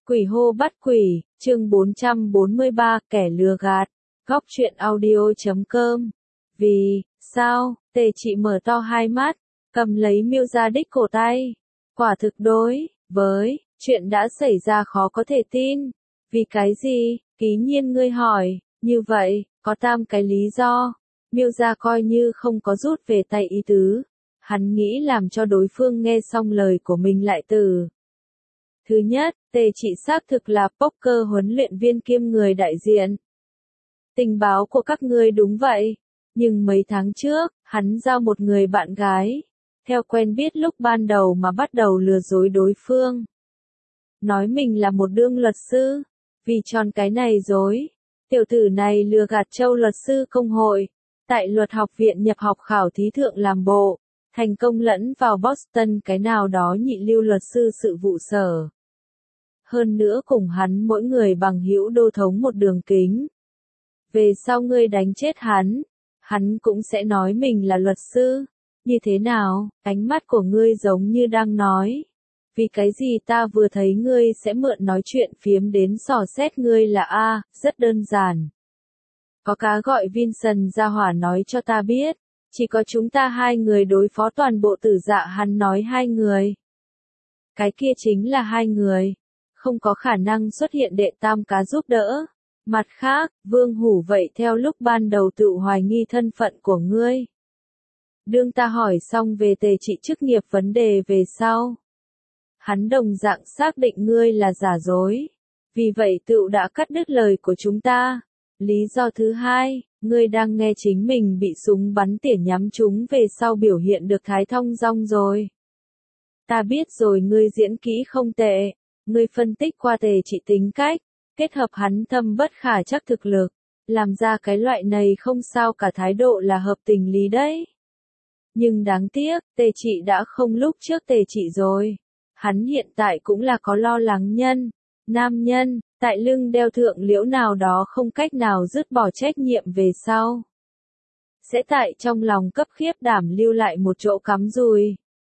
Quỷ hô bắt quỷ, chương 443, kẻ lừa gạt. Góc truyện audio.com. Vì sao? Tề Trị mở to hai mắt, cầm lấy Miêu Gia Đích cổ tay. Quả thực đối với chuyện đã xảy ra khó có thể tin. Vì cái gì? Ký Nhiên ngươi hỏi. Như vậy, có tam cái lý do. Miêu Gia coi như không có rút về tay ý tứ. Hắn nghĩ làm cho đối phương nghe xong lời của mình lại từ. Thứ nhất, Tề Trị xác thực là poker huấn luyện viên kiêm người đại diện. Tình báo của các ngươi đúng vậy. Nhưng mấy tháng trước, hắn giao một người bạn gái. Theo quen biết lúc ban đầu mà bắt đầu lừa dối đối phương. Nói mình là một đương luật sư. Vì tròn cái này dối. Tiểu tử này lừa gạt Châu luật sư công hội. Tại luật học viện nhập học khảo thí thượng làm bộ. Thành công lẫn vào Boston cái nào đó nhị lưu luật sư sự vụ sở. Hơn nữa cùng hắn mỗi người bằng hữu đô thống một đường kính. Về sau ngươi đánh chết hắn cũng sẽ nói mình là luật sư. Như thế nào, ánh mắt của ngươi giống như đang nói. Vì cái gì ta vừa thấy ngươi sẽ mượn nói chuyện phiếm đến dò xét ngươi là A, rất đơn giản. Có cá gọi Vincent ra hỏa nói cho ta biết, chỉ có chúng ta hai người đối phó toàn bộ tử dạ hắn nói hai người. Cái kia chính là hai người. Không có khả năng xuất hiện đệ tam cá giúp đỡ. Mặt khác, Vương Hủ vậy theo lúc ban đầu tự hoài nghi thân phận của ngươi. Đương ta hỏi xong về Tề Trị chức nghiệp vấn đề về sau. Hắn đồng dạng xác định ngươi là giả dối. Vì vậy tự đã cắt đứt lời của chúng ta. Lý do thứ hai, ngươi đang nghe chính mình bị súng bắn tỉa nhắm trúng về sau biểu hiện được thái thông dong rồi. Ta biết rồi ngươi diễn kỹ không tệ. Ngươi phân tích qua Tề Trị tính cách, kết hợp hắn thâm bất khả chắc thực lực, làm ra cái loại này không sao cả thái độ là hợp tình lý đấy. Nhưng đáng tiếc, Tề Trị đã không lúc trước Tề Trị rồi. Hắn hiện tại cũng là có lo lắng nhân, nam nhân, tại lưng đeo thượng liễu nào đó không cách nào dứt bỏ trách nhiệm về sau. Sẽ tại trong lòng cấp khiếp đảm lưu lại một chỗ cắm rùi.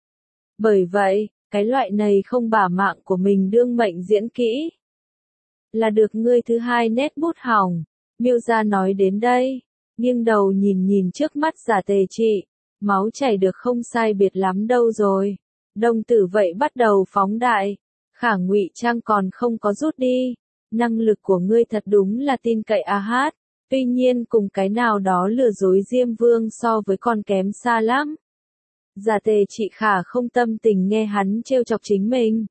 Bởi vậy, cái loại này không bả mạng của mình đương mệnh diễn kỹ. Là được ngươi thứ hai nét bút hỏng. Miêu Gia nói đến đây. Nghiêng đầu nhìn trước mắt giả Tề Trị. Máu chảy được không sai biệt lắm đâu rồi. Đồng tử vậy bắt đầu phóng đại. Khả ngụy trang còn không có rút đi. Năng lực của ngươi thật đúng là tin cậy a hát. Tuy nhiên cùng cái nào đó lừa dối Diêm Vương so với con kém xa lắm. Giả Tề Trị khả không tâm tình nghe hắn trêu chọc chính mình.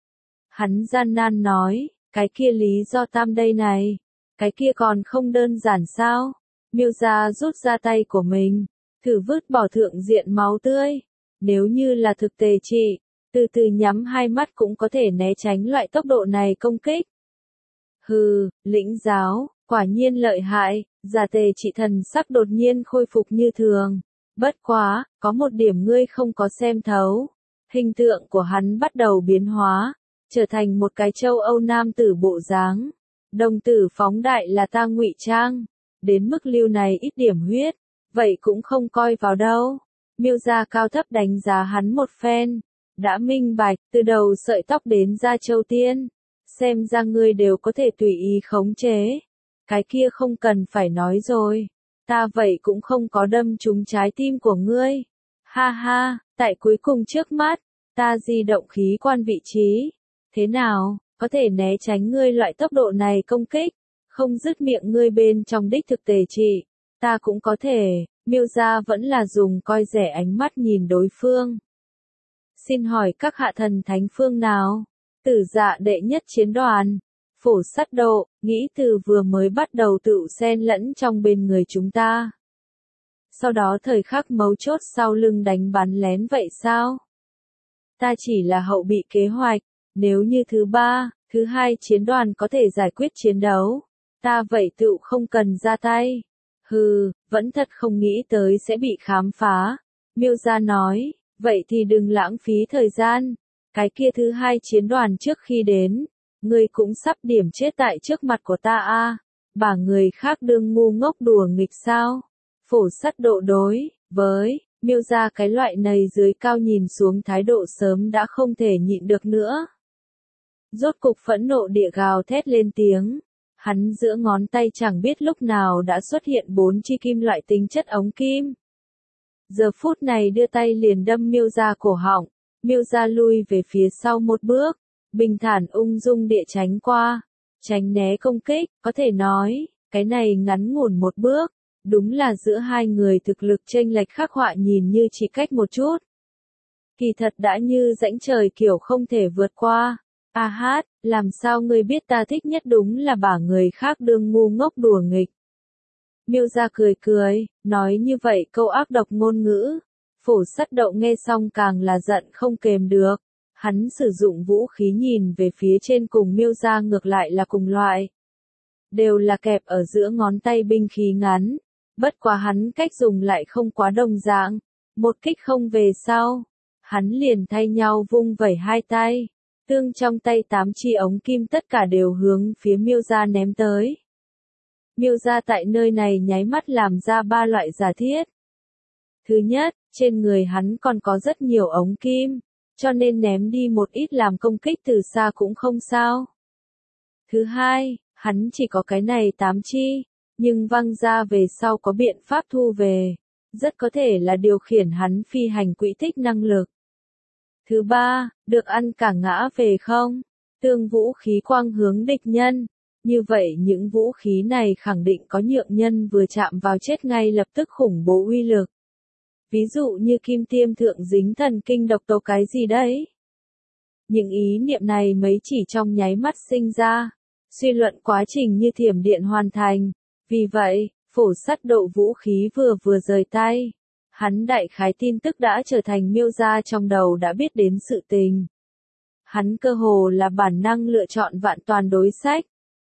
Hắn gian nan nói, cái kia lý do tam đây này, cái kia còn không đơn giản sao? Miêu Gia rút ra tay của mình, thử vứt bỏ thượng diện máu tươi. Nếu như là thực Tề Trị, từ từ nhắm hai mắt cũng có thể né tránh loại tốc độ này công kích. Hừ, lĩnh giáo, quả nhiên lợi hại, Giả Tề Trị thần sắc đột nhiên khôi phục như thường. Bất quá, có một điểm ngươi không có xem thấu. Hình tượng của hắn bắt đầu biến hóa, trở thành một cái châu Âu nam tử bộ dáng. Đồng tử phóng đại là ta ngụy trang. Đến mức lưu này ít điểm huyết, vậy cũng không coi vào đâu. Miêu Gia cao thấp đánh giá hắn một phen. Đã minh bạch, từ đầu sợi tóc đến da châu tiên. Xem ra ngươi đều có thể tùy ý khống chế. Cái kia không cần phải nói rồi. Ta vậy cũng không có đâm trúng trái tim của ngươi. Ha ha, tại cuối cùng trước mắt, ta di động khí quan vị trí. Thế nào, có thể né tránh ngươi loại tốc độ này công kích, không dứt miệng ngươi bên trong đích thực Tề Trị. Ta cũng có thể, Miêu Gia vẫn là dùng coi rẻ ánh mắt nhìn đối phương. Xin hỏi các hạ thần thánh phương nào? Tử Dạ đệ nhất chiến đoàn. Phổ Sắt Độ, nghĩ từ vừa mới bắt đầu tự xen lẫn trong bên người chúng ta. Sau đó thời khắc mấu chốt sau lưng đánh bắn lén vậy sao? Ta chỉ là hậu bị kế hoạch, nếu như thứ ba, thứ hai chiến đoàn có thể giải quyết chiến đấu, ta vậy tự không cần ra tay. Hừ, vẫn thật không nghĩ tới sẽ bị khám phá. Miêu Gia nói, vậy thì đừng lãng phí thời gian. Cái kia thứ hai chiến đoàn trước khi đến. Ngươi cũng sắp điểm chết tại trước mặt của ta a. Bà người khác đương ngu ngốc đùa nghịch sao? Phổ Sắt Độ đối với Miêu Gia cái loại này dưới cao nhìn xuống thái độ sớm đã không thể nhịn được nữa. Rốt cục phẫn nộ địa gào thét lên tiếng. Hắn giữa ngón tay chẳng biết lúc nào đã xuất hiện 4 chi kim loại tính chất ống kim. Giờ phút này đưa tay liền đâm Miêu Gia cổ họng. Miêu Gia lui về phía sau một bước, bình thản ung dung địa tránh qua, tránh né công kích, có thể nói, cái này ngắn ngủn một bước, đúng là giữa hai người thực lực chênh lệch khắc họa nhìn như chỉ cách một chút. Kỳ thật đã như rãnh trời kiểu không thể vượt qua. A hát, làm sao ngươi biết ta thích nhất đúng là bả người khác đương ngu ngốc đùa nghịch. Miêu Gia cười cười, nói như vậy câu ác độc ngôn ngữ. Phổ Sắt Đậu nghe xong càng là giận không kềm được. Hắn sử dụng vũ khí nhìn về phía trên cùng Miêu Gia ngược lại là cùng loại. Đều là kẹp ở giữa ngón tay binh khí ngắn. Bất quá hắn cách dùng lại không quá đồng dạng. Một kích không về sau. Hắn liền thay nhau vung vẩy hai tay. Tương trong tay 8 chi ống kim tất cả đều hướng phía Miêu Gia ném tới. Miêu Gia tại nơi này nháy mắt làm ra 3 loại giả thiết. Thứ nhất, trên người hắn còn có rất nhiều ống kim, cho nên ném đi một ít làm công kích từ xa cũng không sao. Thứ hai, hắn chỉ có cái này 8 chi, nhưng văng ra về sau có biện pháp thu về, rất có thể là điều khiển hắn phi hành quỹ tích năng lực. Thứ ba, được ăn cả ngã về không, tương vũ khí quang hướng địch nhân. Như vậy những vũ khí này khẳng định có nhượng nhân vừa chạm vào chết ngay lập tức khủng bố uy lực. Ví dụ như kim tiêm thượng dính thần kinh độc tố cái gì đấy. Những ý niệm này mấy chỉ trong nháy mắt sinh ra. Suy luận quá trình như thiểm điện hoàn thành. Vì vậy, Phổ Sắt Đậu vũ khí vừa rời tay. Hắn đại khái tin tức đã trở thành Miêu Gia trong đầu đã biết đến sự tình. Hắn cơ hồ là bản năng lựa chọn vạn toàn đối sách.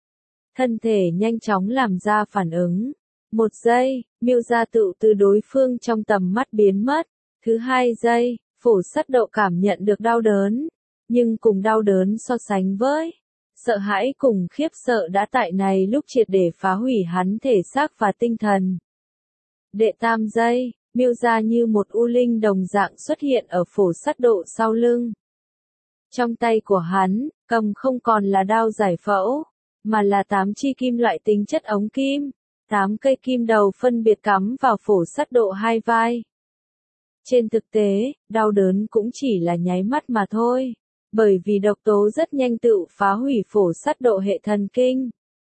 Thân thể nhanh chóng làm ra phản ứng. 1 giây, Miêu Gia tự từ đối phương trong tầm mắt biến mất. Thứ 2 giây, Phổ Sắt Đậu cảm nhận được đau đớn. Nhưng cùng đau đớn so sánh với sợ hãi cùng khiếp sợ đã tại này lúc triệt để phá hủy hắn thể xác và tinh thần. Đệ 3 giây, Miêu Gia như một u linh đồng dạng xuất hiện ở Phổ Sắt Đậu sau lưng. Trong tay của hắn, cầm không còn là đao giải phẫu, mà là 8 chi kim loại tính chất ống kim. 8 cây kim đầu phân biệt cắm vào Phổ Sắt Đậu hai vai. Trên thực tế, đau đớn cũng chỉ là nháy mắt mà thôi, bởi vì độc tố rất nhanh tự phá hủy Phổ Sắt Đậu hệ thần kinh.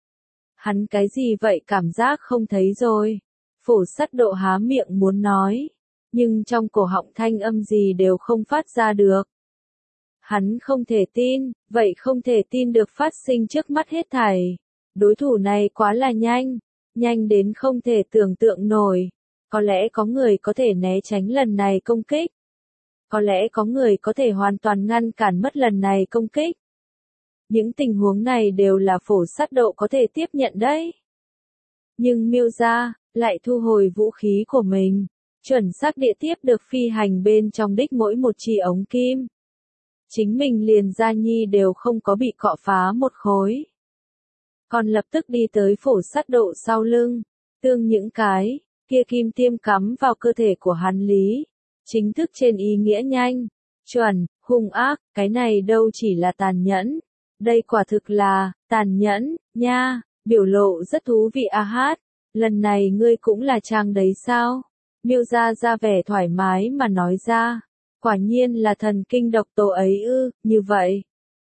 Hắn cái gì vậy cảm giác không thấy rồi. Phổ Sắt Đậu há miệng muốn nói, nhưng trong cổ họng thanh âm gì đều không phát ra được. Hắn không thể tin, vậy không thể tin được phát sinh trước mắt hết thảy. Đối thủ này quá là nhanh. Nhanh đến không thể tưởng tượng nổi. Có lẽ có người có thể né tránh lần này công kích. Có lẽ có người có thể hoàn toàn ngăn cản mất lần này công kích. Những tình huống này đều là Phổ Sắt Đậu có thể tiếp nhận đấy. Nhưng Miêu Gia lại thu hồi vũ khí của mình, chuẩn xác địa tiếp được phi hành bên trong đích mỗi một chi ống kim. Chính mình liền Gia Nhi đều không có bị cọ phá một khối. Còn lập tức đi tới Phổ Sắt Đậu sau lưng, tương những cái kia kim tiêm cắm vào cơ thể của hắn lý. Chính thức trên ý nghĩa nhanh, chuẩn, hung ác, cái này đâu chỉ là tàn nhẫn. Đây quả thực là tàn nhẫn, nha, biểu lộ rất thú vị a hát. Lần này ngươi cũng là trang đấy sao? Miêu Gia ra vẻ thoải mái mà nói ra. Quả nhiên là thần kinh độc tố ấy ư, như vậy.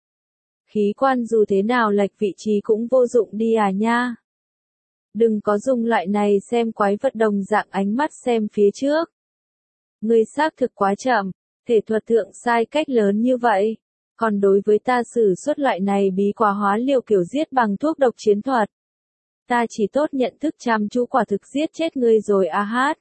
Khí quan dù thế nào lệch vị trí cũng vô dụng đi à nha. Đừng có dùng loại này xem quái vật đồng dạng ánh mắt xem phía trước. Ngươi xác thực quá chậm, thể thuật thượng sai cách lớn như vậy. Còn đối với ta sử xuất loại này bí quá hóa liều kiểu giết bằng thuốc độc chiến thuật. Ta chỉ tốt nhận thức chăm chú quả thực giết chết ngươi rồi a hát.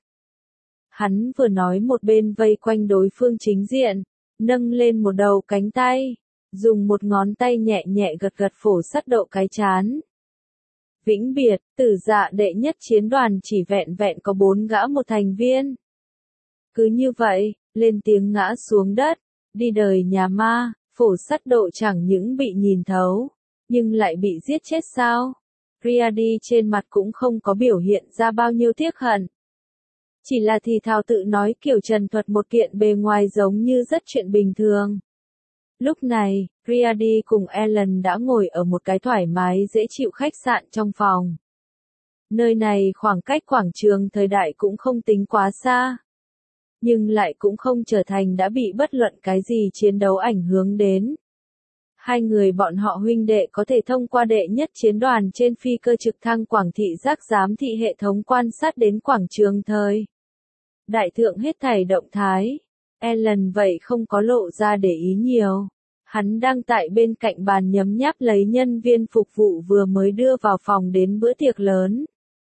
Hắn vừa nói một bên vây quanh đối phương chính diện, nâng lên một đầu cánh tay, dùng một ngón tay nhẹ nhẹ gật gật Phổ Sắt Đậu cái chán. Vĩnh biệt, Tử Dạ đệ nhất chiến đoàn chỉ vẹn vẹn có 4 gã một thành viên. Cứ như vậy, lên tiếng ngã xuống đất, đi đời nhà ma, Phổ Sắt Đậu chẳng những bị nhìn thấu, nhưng lại bị giết chết sao? Riyadi trên mặt cũng không có biểu hiện ra bao nhiêu tiếc hận. Chỉ là thì thào tự nói kiểu trần thuật một kiện bề ngoài giống như rất chuyện bình thường. Lúc này, Riady cùng Ellen đã ngồi ở một cái thoải mái dễ chịu khách sạn trong phòng. Nơi này khoảng cách quảng trường thời đại cũng không tính quá xa. Nhưng lại cũng không trở thành đã bị bất luận cái gì chiến đấu ảnh hưởng đến. Hai người bọn họ huynh đệ có thể thông qua đệ nhất chiến đoàn trên phi cơ trực thăng Quảng thị giác giám thị hệ thống quan sát đến quảng trường thời đại thượng hết thảy động thái. Ellen vậy không có lộ ra để ý nhiều. Hắn đang tại bên cạnh bàn nhấm nháp lấy nhân viên phục vụ vừa mới đưa vào phòng đến bữa tiệc lớn.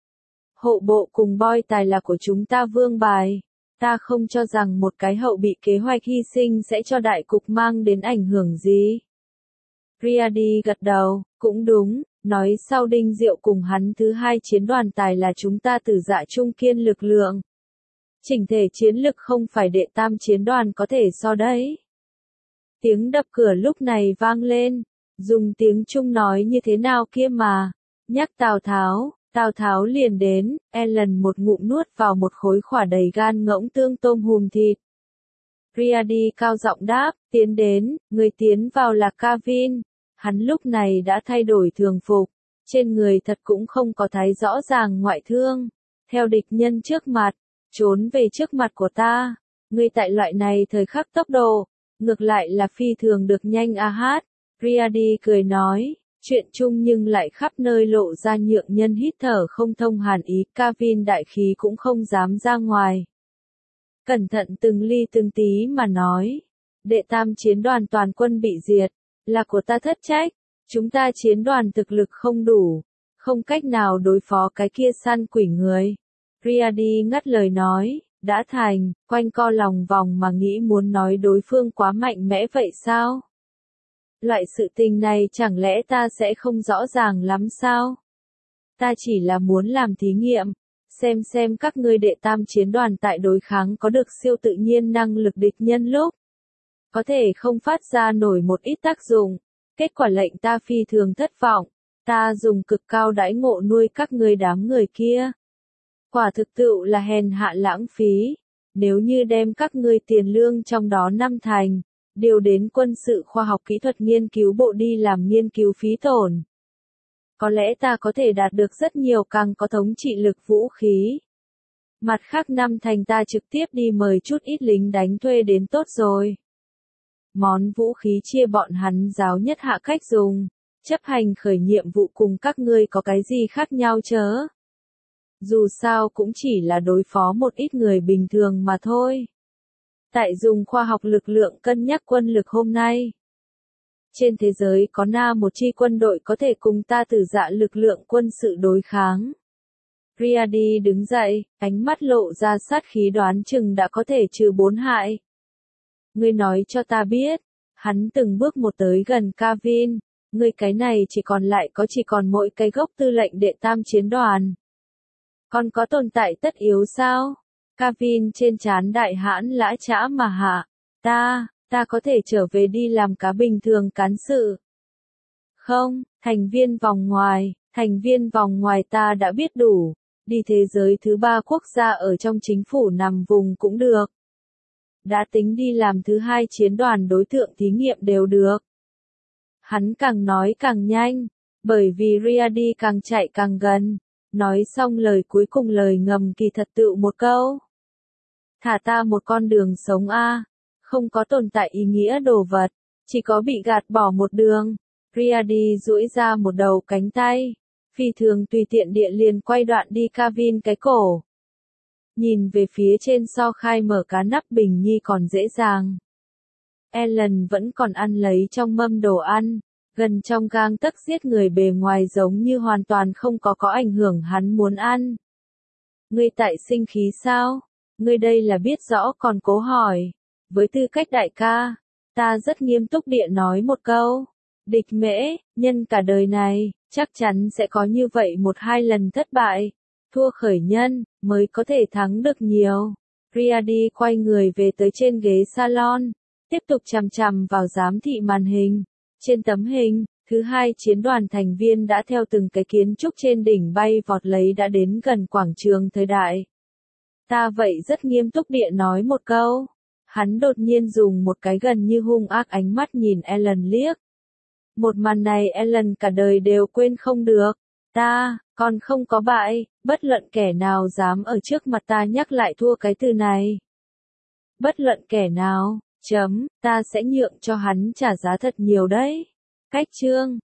Hộ bộ cùng boy tài là của chúng ta vương bài. Ta không cho rằng một cái hậu bị kế hoạch hy sinh sẽ cho đại cục mang đến ảnh hưởng gì. Riady gật đầu, cũng đúng, nói sau Đinh Diệu cùng hắn thứ hai chiến đoàn tài là chúng ta từ dạ trung kiên lực lượng. Chỉnh thể chiến lực không phải đệ tam chiến đoàn có thể so đấy. Tiếng đập cửa lúc này vang lên, dùng tiếng Trung nói như thế nào kia mà, nhắc Tào Tháo liền đến, Ellen một ngụm nuốt vào một khối khỏa đầy gan ngỗng tương tôm hùm thịt. Riady cao giọng đáp, tiến đến, người tiến vào là Kevin. Hắn lúc này đã thay đổi thường phục, trên người thật cũng không có thấy rõ ràng ngoại thương. Theo địch nhân trước mặt, trốn về trước mặt của ta. Ngươi tại loại này thời khắc tốc độ, ngược lại là phi thường được nhanh a hát. Riady cười nói, chuyện chung nhưng lại khắp nơi lộ ra nhượng nhân hít thở không thông hàn ý. Kevin đại khí cũng không dám ra ngoài. Cẩn thận từng ly từng tí mà nói, đệ tam chiến đoàn toàn quân bị diệt, là của ta thất trách, chúng ta chiến đoàn thực lực không đủ, không cách nào đối phó cái kia săn quỷ người. Riady ngắt lời nói, đã thành, quanh co lòng vòng mà nghĩ muốn nói đối phương quá mạnh mẽ vậy sao? Loại sự tình này chẳng lẽ ta sẽ không rõ ràng lắm sao? Ta chỉ là muốn làm thí nghiệm, xem các ngươi đệ tam chiến đoàn tại đối kháng có được siêu tự nhiên năng lực địch nhân lúc. Có thể không phát ra nổi một ít tác dụng, kết quả lệnh ta phi thường thất vọng, ta dùng cực cao đãi ngộ nuôi các ngươi đám người kia. Quả thực tựu là hèn hạ lãng phí, nếu như đem các ngươi tiền lương trong đó 5 thành, điều đến quân sự khoa học kỹ thuật nghiên cứu bộ đi làm nghiên cứu phí tổn. Có lẽ ta có thể đạt được rất nhiều càng có thống trị lực vũ khí. Mặt khác 5 thành ta trực tiếp đi mời chút ít lính đánh thuê đến tốt rồi. Món vũ khí chia bọn hắn giáo nhất hạ cách dùng, chấp hành khởi nhiệm vụ cùng các ngươi có cái gì khác nhau chớ. Dù sao cũng chỉ là đối phó một ít người bình thường mà thôi. Tại dùng khoa học lực lượng cân nhắc quân lực hôm nay. Trên thế giới có một chi quân đội có thể cùng ta từ dạ lực lượng quân sự đối kháng. Riady đứng dậy, ánh mắt lộ ra sát khí đoán chừng đã có thể trừ 4 hại. Ngươi nói cho ta biết, hắn từng bước một tới gần Kevin, ngươi cái này chỉ còn mỗi cái gốc tư lệnh đệ tam chiến đoàn. Còn có tồn tại tất yếu sao? Kevin trên trán đại hãn lã chã mà hạ, ta có thể trở về đi làm cá bình thường cán sự. Không, thành viên vòng ngoài ta đã biết đủ, đi thế giới thứ 3 quốc gia ở trong chính phủ nằm vùng cũng được. Đã tính đi làm thứ 2 chiến đoàn đối tượng thí nghiệm đều được. Hắn càng nói càng nhanh, bởi vì Riady càng chạy càng gần, nói xong lời cuối cùng lời ngầm kỳ thật tựu một câu. Thả ta một con đường sống a, không có tồn tại ý nghĩa đồ vật, chỉ có bị gạt bỏ một đường. Riady duỗi ra một đầu cánh tay, phi thường tùy tiện địa liền quay đoạn đi Kevin cái cổ. Nhìn về phía trên so khai mở cá nắp bình nhi còn dễ dàng. Ellen vẫn còn ăn lấy trong mâm đồ ăn, gần trong gang tấc giết người bề ngoài giống như hoàn toàn không có ảnh hưởng hắn muốn ăn. Ngươi tại sinh khí sao? Ngươi đây là biết rõ còn cố hỏi. Với tư cách đại ca, ta rất nghiêm túc địa nói một câu. Địch Mễ, nhân cả đời này, chắc chắn sẽ có như vậy 1-2 lần thất bại. Thua khởi nhân, mới có thể thắng được nhiều. Riady quay người về tới trên ghế salon, tiếp tục chằm chằm vào giám thị màn hình. Trên tấm hình, thứ 2 chiến đoàn thành viên đã theo từng cái kiến trúc trên đỉnh bay vọt lấy đã đến gần quảng trường thời đại. Ta vậy rất nghiêm túc địa nói một câu. Hắn đột nhiên dùng một cái gần như hung ác ánh mắt nhìn Ellen liếc. Một màn này Ellen cả đời đều quên không được. Ta, còn không có bại, bất luận kẻ nào dám ở trước mặt ta nhắc lại thua cái từ này. Bất luận kẻ nào, ta sẽ nhượng cho hắn trả giá thật nhiều đấy. Cách chương